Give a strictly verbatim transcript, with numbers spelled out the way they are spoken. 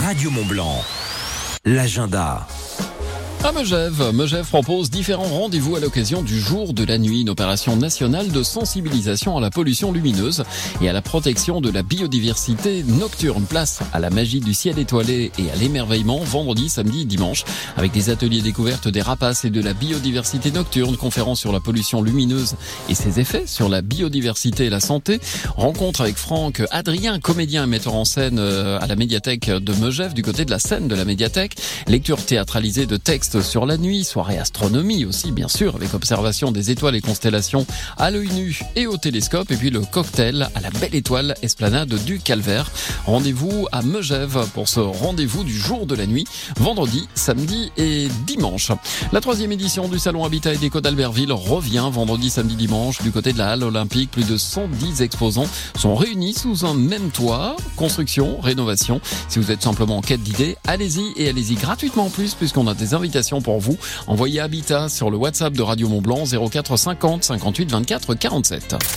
Radio Mont-Blanc, l'agenda. À Megève, Megève propose différents rendez-vous à l'occasion du jour de la nuit, une opération nationale de sensibilisation à la pollution lumineuse et à la protection de la biodiversité nocturne. Place à la magie du ciel étoilé et à l'émerveillement vendredi, samedi et dimanche avec des ateliers découvertes des rapaces et de la biodiversité nocturne, conférences sur la pollution lumineuse et ses effets sur la biodiversité et la santé, rencontre avec Franck Adrien, comédien et metteur en scène à la médiathèque de Megève, du côté de la scène de la médiathèque, lecture théâtralisée de textes sur la nuit, soirée astronomie aussi bien sûr, avec observation des étoiles et constellations à l'œil nu et au télescope, et puis le cocktail à la belle étoile esplanade du Calvaire. Rendez-vous à Megève pour ce rendez-vous du jour de la nuit, vendredi, samedi et dimanche. La troisième édition du Salon Habitat et Déco d'Albertville revient vendredi, samedi, dimanche du côté de la Halle Olympique. Plus de cent dix exposants sont réunis sous un même toit. Construction, rénovation. Si vous êtes simplement en quête d'idées, allez-y et allez-y gratuitement en plus, puisqu'on a des invitations pour vous. Envoyez Habitat sur le WhatsApp de Radio Mont-Blanc zéro quatre cinquante cinquante-huit vingt-quatre quarante-sept.